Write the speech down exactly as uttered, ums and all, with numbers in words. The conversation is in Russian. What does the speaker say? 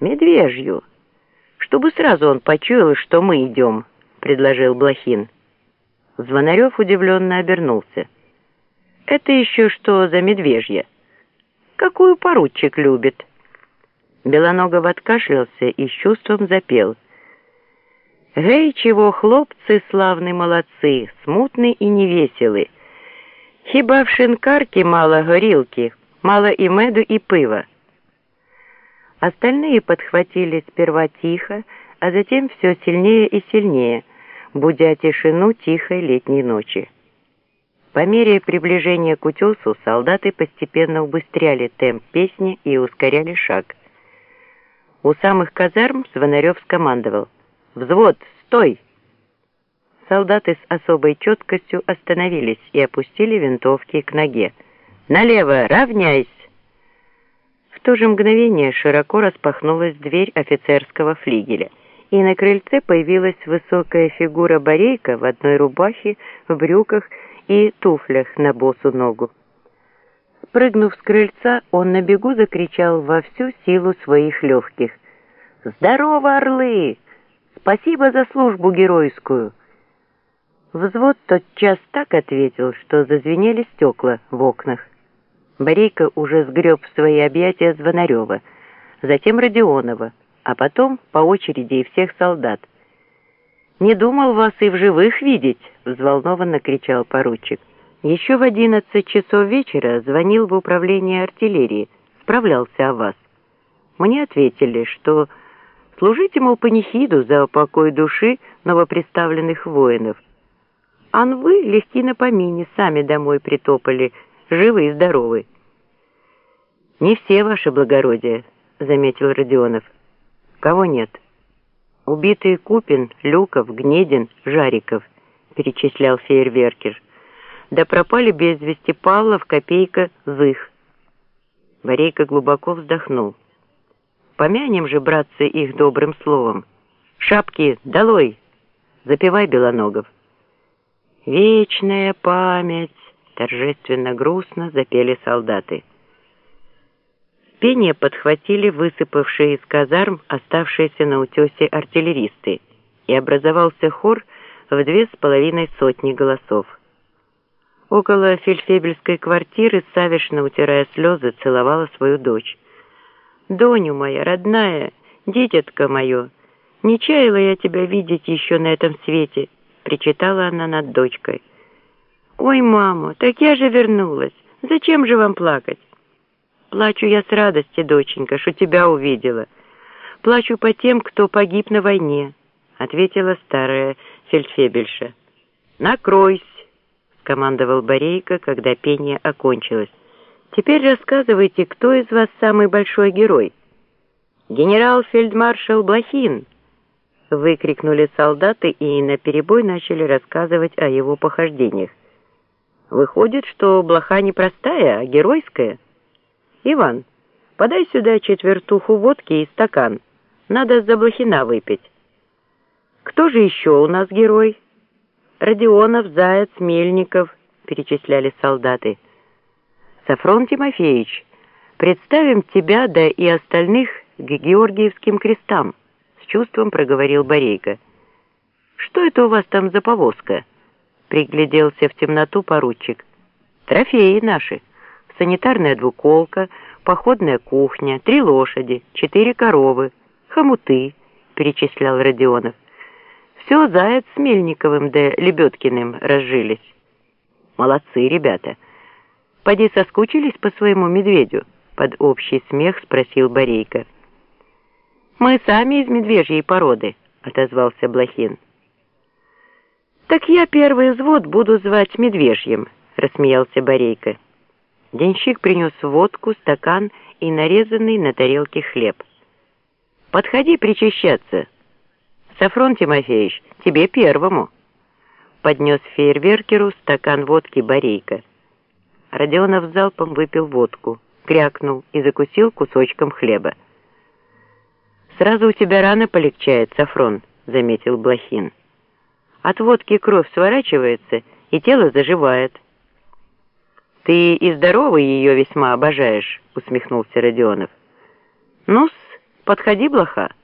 Медвежью, чтобы сразу он почуял, что мы идем, предложил Блохин. Звонарев удивленно обернулся. Это еще что за медвежья? Какую поручик любит? Белоногов откашлялся и с чувством запел. Гей, чего хлопцы славны молодцы, смутны и невеселы. Хіба в шинкарке мало горілки, мало и меду, и пива. Остальные подхватили сперва тихо, а затем все сильнее и сильнее, будя тишину тихой летней ночи. По мере приближения к утесу солдаты постепенно убыстряли темп песни и ускоряли шаг. У самых казарм Звонарев скомандовал: «Взвод, стой!» Солдаты с особой четкостью остановились и опустили винтовки к ноге. «Налево! Равняйсь!» В то же мгновение широко распахнулась дверь офицерского флигеля, и на крыльце появилась высокая фигура Борейка в одной рубахе, в брюках и туфлях на босу ногу. Спрыгнув с крыльца, он на бегу закричал во всю силу своих легких: «Здорово, орлы! Спасибо за службу геройскую!» Взвод тотчас так ответил, что зазвенели стекла в окнах. Борейка уже сгреб в свои объятия Звонарева, затем Родионова, а потом по очереди и всех солдат. «Не думал вас и в живых видеть!» — взволнованно кричал поручик. «Еще в одиннадцать часов вечера звонил в управление артиллерии, справлялся о вас. Мне ответили, что служите, мол, панихиду за покой души новоприставленных воинов. Ан вы легки на помине, сами домой притопали, живы и здоровы». «Не все, ваше благородие», — заметил Родионов. «Кого нет?» «Убитые Купин, Люков, Гнедин, Жариков», — перечислял фейерверкер. «Да пропали без вести Павлов, Копейка, Зых». Борейка глубоко вздохнул. «Помянем же, братцы, их добрым словом. Шапки долой! Запевай, Белоногов». «Вечная память!» — торжественно грустно запели солдаты. Пение подхватили высыпавшие из казарм оставшиеся на утесе артиллеристы, и образовался хор в две с половиной сотни голосов. Около фельдфебельской квартиры Савишна, утирая слезы, целовала свою дочь. «Доню моя, родная, дитятко мое, не чаяла я тебя видеть еще на этом свете», — причитала она над дочкой. «Ой, мама, так я же вернулась. Зачем же вам плакать?» «Плачу я с радости, доченька, что тебя увидела. Плачу по тем, кто погиб на войне», — ответила старая фельдфебельша. «Накройсь», — скомандовал Борейка, когда пение окончилось. «Теперь рассказывайте, кто из вас самый большой герой?» «Генерал-фельдмаршал Блохин», — выкрикнули солдаты и наперебой начали рассказывать о его похождениях. «Выходит, что блоха не простая, а геройская. Иван, подай сюда четвертуху водки и стакан. Надо за Блохина выпить». «Кто же еще у нас герой?» «Родионов, Заяц, Мельников», — перечисляли солдаты. «Сафрон Тимофеевич, представим тебя, да и остальных к Георгиевским крестам», — с чувством проговорил Борейка. «Что это у вас там за повозка?» — пригляделся в темноту поручик. «Трофеи наши. Санитарная двуколка, походная кухня, три лошади, четыре коровы, хомуты», — перечислял Родионов. «Все Заяц с Мельниковым да Лебедкиным разжились». «Молодцы, ребята. Поди соскучились по своему медведю?» — под общий смех спросил Борейка. «Мы сами из медвежьей породы», — отозвался Блохин. «Так я первый взвод буду звать Медвежьим», — рассмеялся Борейка. Денщик принес водку, стакан и нарезанный на тарелке хлеб. «Подходи причащаться. Сафрон Тимофеевич, тебе первому», — поднес фейерверкеру стакан водки Борейка. Родионов залпом выпил водку, крякнул и закусил кусочком хлеба. «Сразу у тебя рано полегчает, Сафрон», — заметил Блохин. «От водки кровь сворачивается, и тело заживает». «Ты и здоровый ее весьма обожаешь», — усмехнулся Родионов. «Ну-с, Подходи, блоха.